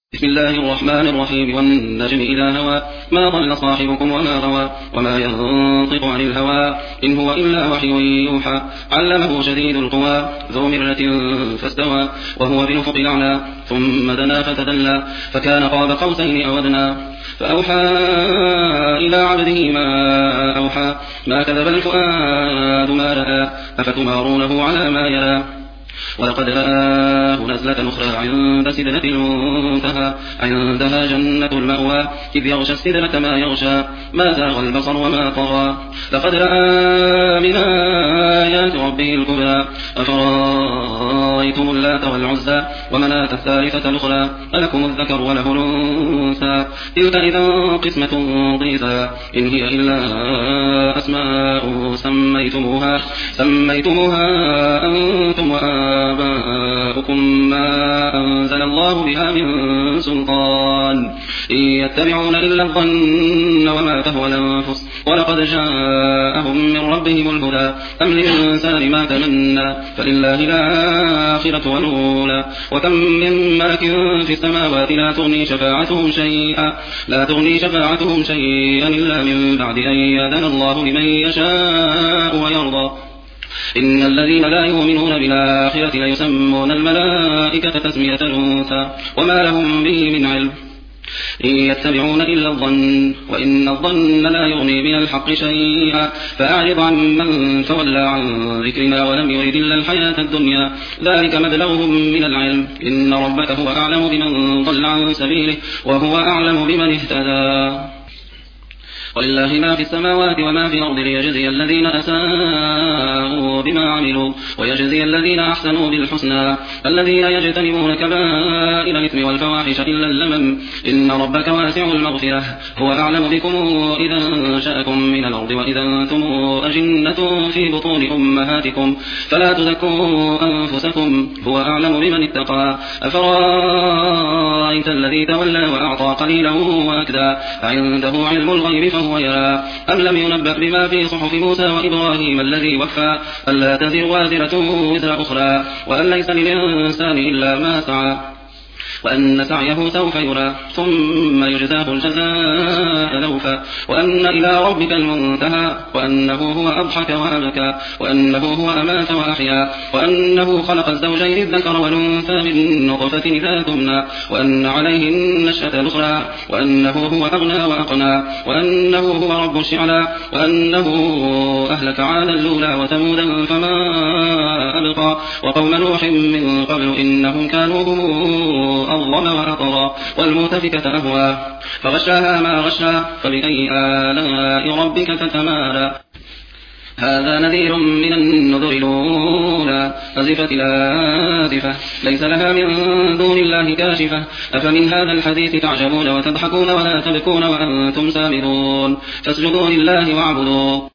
بسم الله الرحمن الرحيم والنجم إذا هوى ما ضل صاحبكم وما غوى وما ينطق عن الهوى إن هو إلا وحي يوحى علمه شديد القوى ذو مرة فاستوى وهو بالأفق الأعلى ثم دنا فتدلى فكان قاب قوسين أو أدنى فأوحى إلى عبده ما أوحى ما كذب الفؤاد ما رأى أفتمارونه على ما يرى ولقد رآه نزلة أخرى عند سدرة المنتهى عندها جنة المأوى إذ يغشى السدرة ما يغشى ما زاغ البصر وما طغى لقد رأى من آيات ربه الكبرى أفرأيتم اللات والعزى ومناة الثالثة الأخرى ألكم الذكر وله الأنثى تلك إذا قسمة ضيزى إن هي إلا أسماء سميتموها أنتم وآباؤكم ما أنزل الله بها من سلطان إن يتبعون إلا الظن وما تهوى الأنفس ولقد جاءهم من ربهم الهدى أم للإنسان ما تمنى فلله الآخرة والأولى وكم من ملك في السماوات لا تغني شفاعتهم شيئا إلا من بعد أن يأذن الله لمن يشاء ويرضى إن الذين لا يؤمنون بالآخرة ليسمون الملائكة تسمية الأنثى وما لهم به من علم إن يتبعون إلا الظن وإن الظن لا يغني من الحق شيئا فأعرض عن من تولى عن ذكرنا ولم يرد إلا الحياة الدنيا ذلك مبلغهم من العلم إن ربك هو أعلم بمن ضل عن سبيله وهو أعلم بمن اهتدى ولله ما في السماوات وما في الأرض ليجزي الذين أساءوا بما عملوا ويجزي الذين أحسنوا بالحسنى الذين يجتنبون كبائر الإثم والفواحش إلا اللمم إن ربك واسع المغفرة هو أعلم بكم إذا أنشأكم من الأرض وإذا أنتم أجنة في بطون أمهاتكم فلا تزكوا أنفسكم هو أعلم بمن اتقى أفرأيت الذي تولى وأعطى قليلا وأكدى عنده علم الغيب فهو يرى أم لم ينبأ بما في صحف موسى وإبراهيم الذي وفى ألا تزر وازرة وزر أخرى وأن ليس للإنسان إلا ما سعى وأن سعيه سوف يرى ثم يجزاه الجزاء الأوفى وأن إلى ربك المنتهى وأنه هو أضحك وأبكى وأنه هو أمات وأحيا وأنه خلق الزوجين الذكر والأنثى من نطفة إذا تمنى وأن عليه النشأة الأخرى وأنه هو أغنى وأقنى وأنه هو رب الشعلى وأنه أهلك عادا الأولى وثمودا فما أبقى وقوم نوح من قبل إنهم كانوا هم أظلم وأطغى والمؤتفكة أهوى فغشاها ما غشى فبأي آلاء ربك تتمارى هذا نذير من النذر الأولى أزفت الآزفة ليس لها من دون الله كاشفة أفمن هذا الحديث تعجبون وتضحكون ولا تبكون وأنتم سامدون فاسجدوا لله واعبدوا